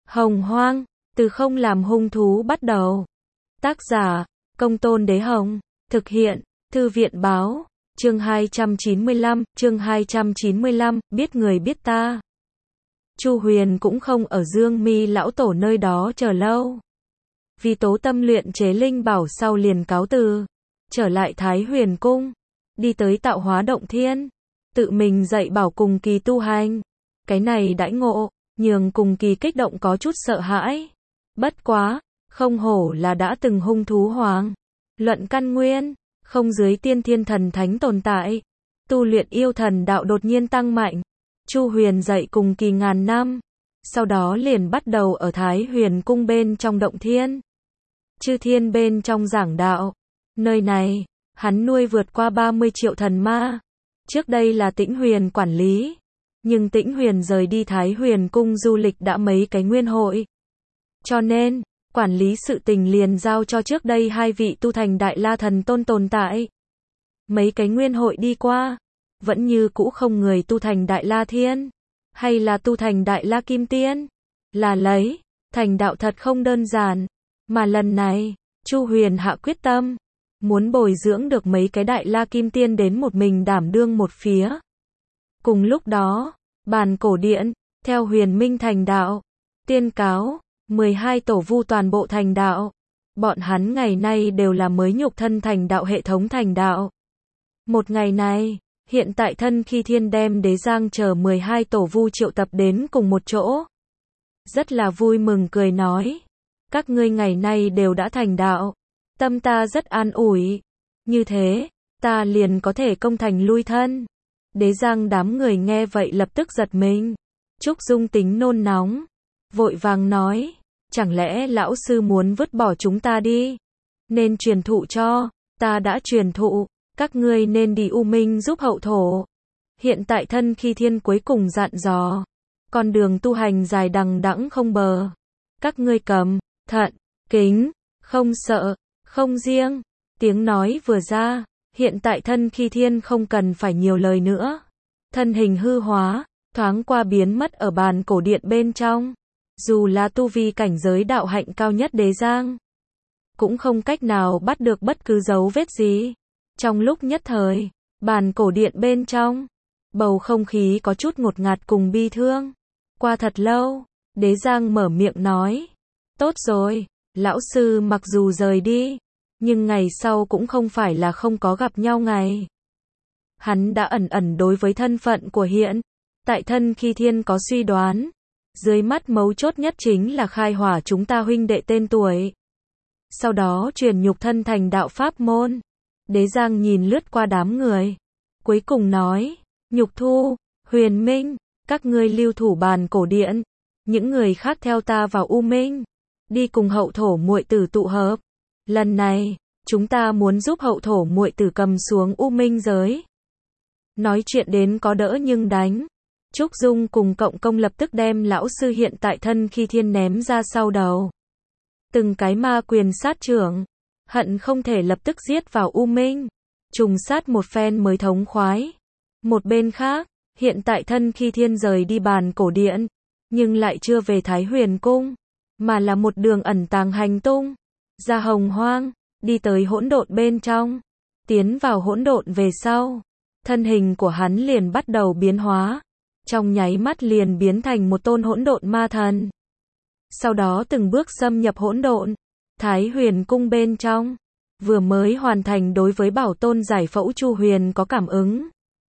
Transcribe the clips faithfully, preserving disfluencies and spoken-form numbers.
Hồng Hoang, từ không làm hung thú bắt đầu. Tác giả, Công Tôn Đế Hồng. Thực hiện, Thư viện Báo. Chương hai trăm chín mươi lăm, chương hai trăm chín mươi lăm, biết người biết ta. Chu Huyền cũng không ở Dương Mi lão tổ nơi đó chờ lâu. Vì tố tâm luyện chế linh bảo sau liền cáo từ, trở lại Thái Huyền cung, đi tới Tạo Hóa Động Thiên, tự mình dạy bảo Cùng Kỳ tu hành. Cái này đãi ngộ, nhường Cùng Kỳ kích động có chút sợ hãi. Bất quá, không hổ là đã từng hung thú hoàng. Luận căn nguyên, không dưới tiên thiên thần thánh tồn tại. Tu luyện yêu thần đạo đột nhiên tăng mạnh. Chu Huyền dạy Cùng Kỳ ngàn năm. Sau đó liền bắt đầu ở Thái Huyền cung bên trong động thiên. Chư thiên bên trong giảng đạo. Nơi này, hắn nuôi vượt qua ba mươi triệu thần ma. Trước đây là Tĩnh Huyền quản lý. Nhưng Tĩnh Huyền rời đi Thái Huyền cung du lịch đã mấy cái nguyên hội. Cho nên, quản lý sự tình liền giao cho trước đây hai vị tu thành Đại La Thần Tôn tồn tại. Mấy cái nguyên hội đi qua, vẫn như cũ không người tu thành Đại La Thiên, hay là tu thành Đại La Kim Tiên. Là lấy, thành đạo thật không đơn giản. Mà lần này, Chu Huyền hạ quyết tâm, muốn bồi dưỡng được mấy cái Đại La Kim Tiên đến một mình đảm đương một phía. Cùng lúc đó, Bàn Cổ Điện, theo Huyền Minh thành đạo, tiên cáo, mười hai tổ vu toàn bộ thành đạo. Bọn hắn ngày nay đều là mới nhục thân thành đạo hệ thống thành đạo. Một ngày này, hiện tại Thân Khi Thiên đem Đế Giang chờ mười hai tổ vu triệu tập đến cùng một chỗ. Rất là vui mừng cười nói, các ngươi ngày nay đều đã thành đạo, tâm ta rất an ủi. Như thế, ta liền có thể công thành lui thân. Đế Giang đám người nghe vậy lập tức giật mình. Trúc Dung tính nôn nóng, vội vàng nói, chẳng lẽ lão sư muốn vứt bỏ chúng ta đi? Nên truyền thụ cho, ta đã truyền thụ, các ngươi nên đi U Minh giúp hậu thổ. Hiện tại Thân Khi Thiên cuối cùng dặn dò, con đường tu hành dài đằng đẵng không bờ. Các ngươi cầm, thận, kính, không sợ, không riêng. Tiếng nói vừa ra, hiện tại Thân Khi Thiên không cần phải nhiều lời nữa. Thân hình hư hóa, thoáng qua biến mất ở Bàn Cổ Điện bên trong. Dù là tu vi cảnh giới đạo hạnh cao nhất Đế Giang, cũng không cách nào bắt được bất cứ dấu vết gì. Trong lúc nhất thời, Bàn Cổ Điện bên trong, bầu không khí có chút ngột ngạt cùng bi thương. Qua thật lâu, Đế Giang mở miệng nói, tốt rồi, lão sư mặc dù rời đi, nhưng ngày sau cũng không phải là không có gặp nhau ngày. Hắn đã ẩn ẩn đối với thân phận của hiện tại Thân Khi Thiên có suy đoán. Dưới mắt mấu chốt nhất chính là khai hỏa chúng ta huynh đệ tên tuổi. Sau đó truyền nhục thân thành đạo pháp môn. Đế Giang nhìn lướt qua đám người, cuối cùng nói, Nhục Thu, Huyền Minh, các ngươi lưu thủ Bàn Cổ Điện. Những người khác theo ta vào U Minh, đi cùng hậu thổ muội tử tụ hợp. Lần này, chúng ta muốn giúp hậu thổ muội tử cầm xuống U Minh giới. Nói chuyện đến có đỡ nhưng đánh. Trúc Dung cùng Cộng Công lập tức đem lão sư hiện tại Thân Khi Thiên ném ra sau đầu. Từng cái ma quyền sát trưởng, hận không thể lập tức giết vào U Minh, trùng sát một phen mới thống khoái. Một bên khác, hiện tại Thân Khi Thiên rời đi Bàn Cổ Điện, nhưng lại chưa về Thái Huyền cung, mà là một đường ẩn tàng hành tung, ra Hồng Hoang, đi tới hỗn độn bên trong. Tiến vào hỗn độn về sau, thân hình của hắn liền bắt đầu biến hóa. Trong nháy mắt liền biến thành một tôn hỗn độn ma thần. Sau đó từng bước xâm nhập hỗn độn. Thái Huyền cung bên trong, vừa mới hoàn thành đối với bảo tôn giải phẫu Chu Huyền có cảm ứng.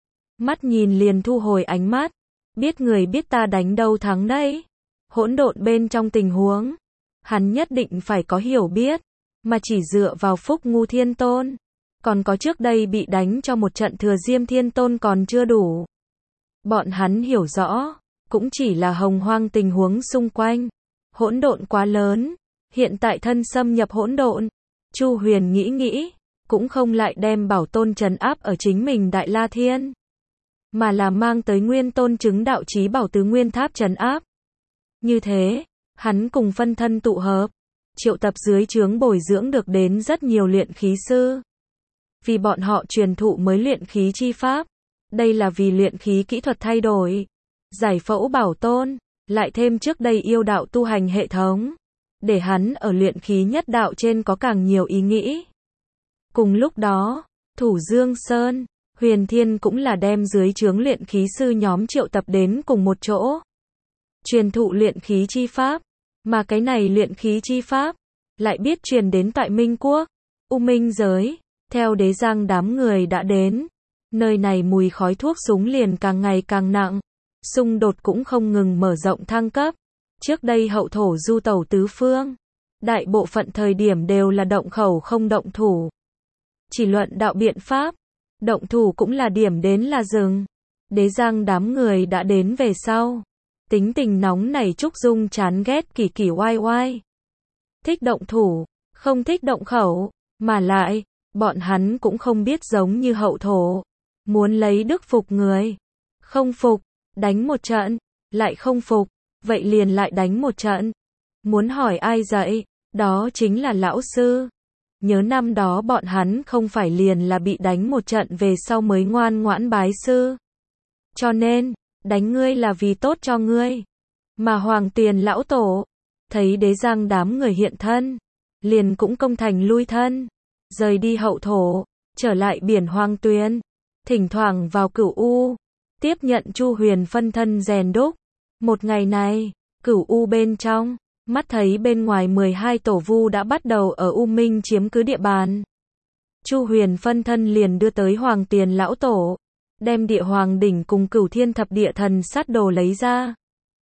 Mắt nhìn liền thu hồi ánh mắt. Biết người biết ta đánh đâu thắng đấy. Hỗn độn bên trong tình huống, hắn nhất định phải có hiểu biết. Mà chỉ dựa vào Phúc Ngu Thiên Tôn, còn có trước đây bị đánh cho một trận Thừa Diêm Thiên Tôn còn chưa đủ. Bọn hắn hiểu rõ, cũng chỉ là hồng hoang tình huống xung quanh. Hỗn độn quá lớn, hiện tại thân xâm nhập hỗn độn. Chu Huyền nghĩ nghĩ, cũng không lại đem bảo tôn trấn áp ở chính mình Đại La Thiên, mà là mang tới Nguyên Tôn chứng đạo chí bảo tứ nguyên tháp trấn áp. Như thế, hắn cùng phân thân tụ hợp, triệu tập dưới trướng bồi dưỡng được đến rất nhiều luyện khí sư. Vì bọn họ truyền thụ mới luyện khí chi pháp. Đây là vì luyện khí kỹ thuật thay đổi. Giải phẫu bảo tôn, lại thêm trước đây yêu đạo tu hành hệ thống, để hắn ở luyện khí nhất đạo trên có càng nhiều ý nghĩ. Cùng lúc đó, Thủ Dương Sơn, Huyền Thiên cũng là đem dưới trướng luyện khí sư nhóm triệu tập đến cùng một chỗ. Truyền thụ luyện khí chi pháp, mà cái này luyện khí chi pháp, lại biết truyền đến tại Minh Quốc, U Minh giới, theo Đế Giang đám người đã đến. Nơi này mùi khói thuốc súng liền càng ngày càng nặng, xung đột cũng không ngừng mở rộng thăng cấp. Trước đây hậu thổ du tẩu tứ phương, đại bộ phận thời điểm đều là động khẩu không động thủ. Chỉ luận đạo biện pháp, động thủ cũng là điểm đến là dừng. Đế Giang đám người đã đến về sau, tính tình nóng này Trúc Dung chán ghét kỳ kỳ oai oai. Thích động thủ, không thích động khẩu, mà lại, bọn hắn cũng không biết giống như hậu thổ. Muốn lấy đức phục người, không phục, đánh một trận, lại không phục, vậy liền lại đánh một trận. Muốn hỏi ai dạy, đó chính là lão sư. Nhớ năm đó bọn hắn không phải liền là bị đánh một trận về sau mới ngoan ngoãn bái sư. Cho nên, đánh ngươi là vì tốt cho ngươi. Mà Hoàng Tiền lão tổ, thấy Đế Giang đám người hiện thân, liền cũng công thành lui thân, rời đi hậu thổ, trở lại biển Hoang Tuyền, thỉnh thoảng vào Cửu U, tiếp nhận Chu Huyền phân thân rèn đúc. Một ngày này, Cửu U bên trong, mắt thấy bên ngoài mười hai tổ vu đã bắt đầu ở U Minh chiếm cứ địa bàn. Chu Huyền phân thân liền đưa tới Hoàng Tiền lão tổ, đem Địa Hoàng đỉnh cùng Cửu Thiên thập địa thần sát đồ lấy ra.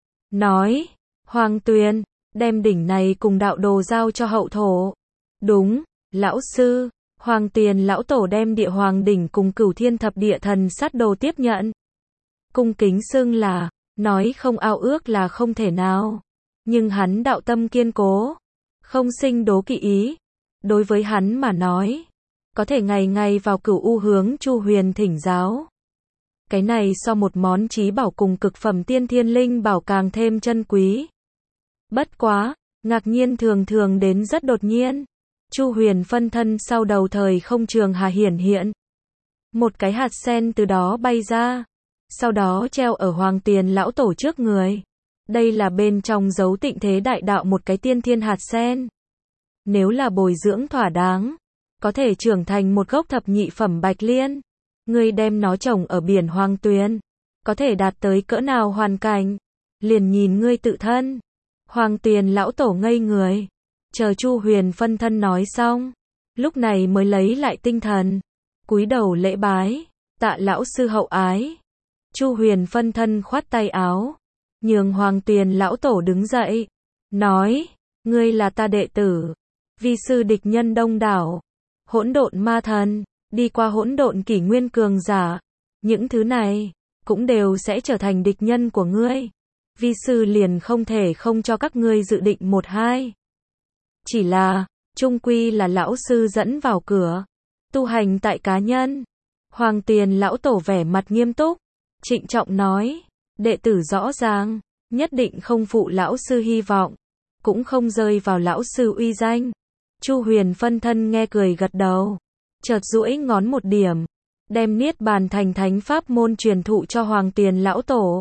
Nói, Hoàng Tuyền, đem đỉnh này cùng đạo đồ giao cho hậu thổ. Đúng, lão sư. Hoàng Tiền lão tổ đem Địa Hoàng đỉnh cùng Cửu Thiên thập địa thần sát đồ tiếp nhận. Cung kính xưng là, nói không ao ước là không thể nào. Nhưng hắn đạo tâm kiên cố, không sinh đố kỵ ý. Đối với hắn mà nói, có thể ngày ngày vào Cửu U hướng Chu Huyền thỉnh giáo. Cái này so một món chí bảo cùng cực phẩm tiên thiên linh bảo càng thêm chân quý. Bất quá, ngạc nhiên thường thường đến rất đột nhiên. Chu Huyền phân thân sau đầu thời không trường hà hiển hiện. Một cái hạt sen từ đó bay ra, sau đó treo ở Hoàng Tiền lão tổ trước người. Đây là bên trong dấu Tịnh Thế Đại Đạo một cái tiên thiên hạt sen. Nếu là bồi dưỡng thỏa đáng, có thể trưởng thành một gốc thập nhị phẩm bạch liên. Ngươi đem nó trồng ở biển Hoang Tuyền, có thể đạt tới cỡ nào hoàn cảnh, liền nhìn ngươi tự thân. Hoàng Tiền lão tổ ngây người, chờ Chu Huyền phân thân nói xong, lúc này mới lấy lại tinh thần, cúi đầu lễ bái, tạ lão sư hậu ái. Chu Huyền phân thân khoát tay áo, nhường Hoàng Tiền lão tổ đứng dậy, nói, ngươi là ta đệ tử, vi sư địch nhân đông đảo, hỗn độn ma thần, đi qua hỗn độn kỷ nguyên cường giả, những thứ này cũng đều sẽ trở thành địch nhân của ngươi. Vi sư liền không thể không cho các ngươi dự định một hai. Chỉ là, chung quy là lão sư dẫn vào cửa, tu hành tại cá nhân. Hoàng Tiền lão tổ vẻ mặt nghiêm túc, trịnh trọng nói, đệ tử rõ ràng, nhất định không phụ lão sư hy vọng, cũng không rơi vào lão sư uy danh. Chu Huyền phân thân nghe cười gật đầu, chợt duỗi ngón một điểm, đem Niết Bàn thành thánh pháp môn truyền thụ cho Hoàng Tiền lão tổ.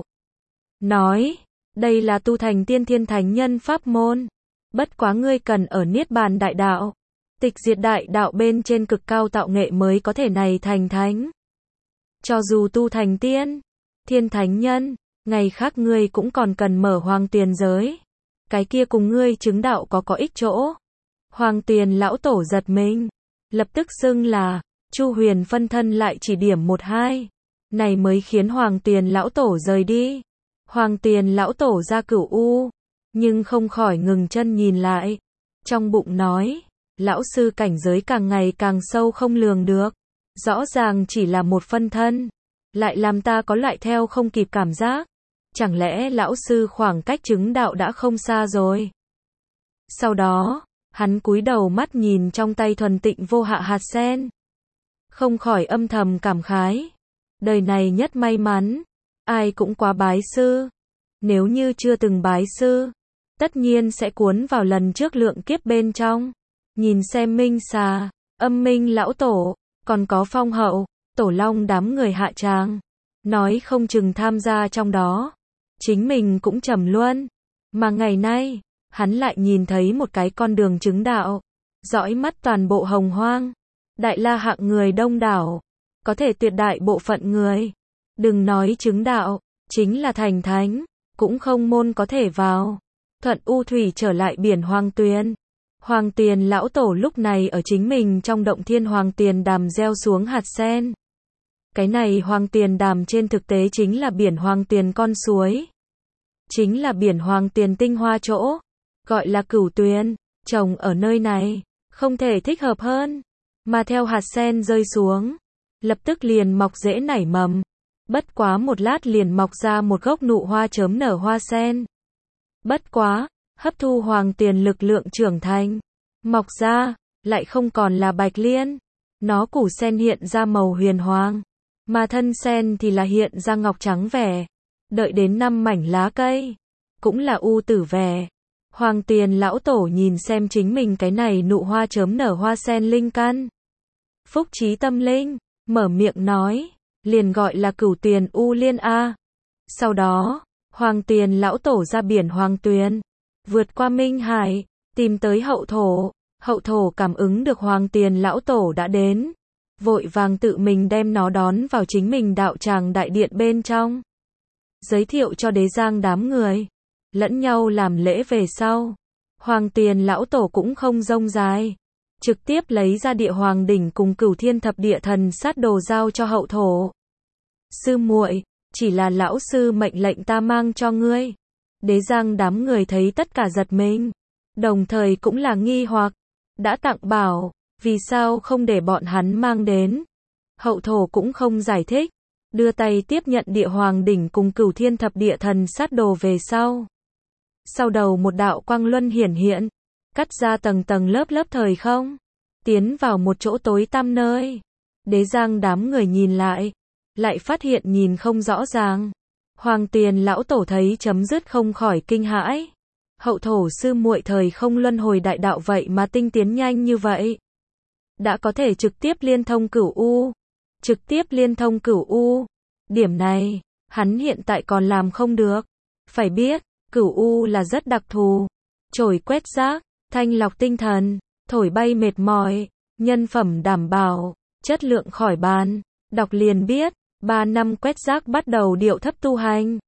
Nói, đây là tu thành tiên thiên thánh nhân pháp môn, bất quá ngươi cần ở Niết Bàn đại đạo, tịch diệt đại đạo bên trên cực cao tạo nghệ mới có thể này thành thánh. Cho dù tu thành tiên, thiên thánh nhân, ngày khác ngươi cũng còn cần mở Hoàng Tiền giới. Cái kia cùng ngươi chứng đạo có có ích chỗ. Hoàng Tiền lão tổ giật mình, lập tức xưng là, Chu Huyền phân thân lại chỉ điểm một hai. Này mới khiến Hoàng Tiền lão tổ rời đi. Hoàng Tiền lão tổ ra Cửu U, nhưng không khỏi ngừng chân nhìn lại. Trong bụng nói, lão sư cảnh giới càng ngày càng sâu không lường được. Rõ ràng chỉ là một phân thân, lại làm ta có loại theo không kịp cảm giác. Chẳng lẽ lão sư khoảng cách chứng đạo đã không xa rồi? Sau đó, hắn cúi đầu mắt nhìn trong tay thuần tịnh vô hạ hạt sen. Không khỏi âm thầm cảm khái. Đời này nhất may mắn, ai cũng quá bái sư. Nếu như chưa từng bái sư, tất nhiên sẽ cuốn vào lần trước lượng kiếp bên trong. Nhìn xem Minh Xà, Âm Minh lão tổ, còn có Phong Hậu, Tổ Long đám người hạ tràng. Nói không chừng tham gia trong đó. chính mình cũng trầm luôn. Mà ngày nay, hắn lại nhìn thấy một cái con đường chứng đạo, dõi mắt toàn bộ hồng hoang. Đại la hạng người đông đảo, có thể tuyệt đại bộ phận người. Đừng nói chứng đạo, chính là thành thánh, cũng không môn có thể vào. Thuận u thủy trở lại biển Hoàng Tuyền. Hoàng Tiền lão tổ lúc này ở chính mình trong động thiên Hoàng Tiền đàm gieo xuống hạt sen. Cái này Hoàng Tiền đàm trên thực tế chính là biển Hoàng Tiền con suối. Chính là biển Hoàng Tiền tinh hoa chỗ, gọi là Cửu Tuyền, trồng ở nơi này, không thể thích hợp hơn. Mà theo hạt sen rơi xuống, lập tức liền mọc rễ nảy mầm. Bất quá một lát liền mọc ra một gốc nụ hoa chớm nở hoa sen. Bất quá, hấp thu Hoàng Tiền lực lượng trưởng thành, mọc ra, lại không còn là bạch liên. Nó củ sen hiện ra màu huyền hoàng, mà thân sen thì là hiện ra ngọc trắng vẻ. Đợi đến năm mảnh lá cây, cũng là u tử vẻ. Hoàng Tiền lão tổ nhìn xem chính mình cái này nụ hoa chớm nở hoa sen linh căn. Phúc trí tâm linh, mở miệng nói, liền gọi là Cửu Tuyền U Liên A. Sau đó, Hoàng Tiền lão tổ ra biển Hoàng Tuyền, vượt qua Minh Hải, tìm tới hậu thổ. Hậu thổ cảm ứng được Hoàng Tiền lão tổ đã đến, vội vàng tự mình đem nó đón vào chính mình đạo tràng đại điện bên trong. Giới thiệu cho đế giang đám người, lẫn nhau làm lễ về sau. Hoàng Tiền lão tổ cũng không rông dài, trực tiếp lấy ra địa hoàng đỉnh cùng Cửu Thiên thập địa thần sát đồ giao cho hậu thổ. Sư muội, chỉ là lão sư mệnh lệnh ta mang cho ngươi. Đế giang đám người thấy tất cả giật mình, đồng thời cũng là nghi hoặc, đã tặng bảo, vì sao không để bọn hắn mang đến. Hậu thổ cũng không giải thích, đưa tay tiếp nhận địa hoàng đỉnh cùng Cửu Thiên thập địa thần sát đồ về sau. Sau đầu một đạo quang luân hiển hiện, cắt ra tầng tầng lớp lớp thời không, tiến vào một chỗ tối tăm nơi. Đế giang đám người nhìn lại, lại phát hiện nhìn không rõ ràng. Hoàng Tiền lão tổ thấy chấm dứt không khỏi kinh hãi. Hậu thổ sư muội thời không luân hồi đại đạo vậy mà tinh tiến nhanh như vậy. Đã có thể trực tiếp liên thông cửu U. Trực tiếp liên thông cửu U. Điểm này, hắn hiện tại còn làm không được. Phải biết, cửu U là rất đặc thù. Trổi quét rác, thanh lọc tinh thần, thổi bay mệt mỏi, nhân phẩm đảm bảo, chất lượng khỏi bàn. Đọc liền biết, ba năm quét rác bắt đầu điệu thấp tu hành.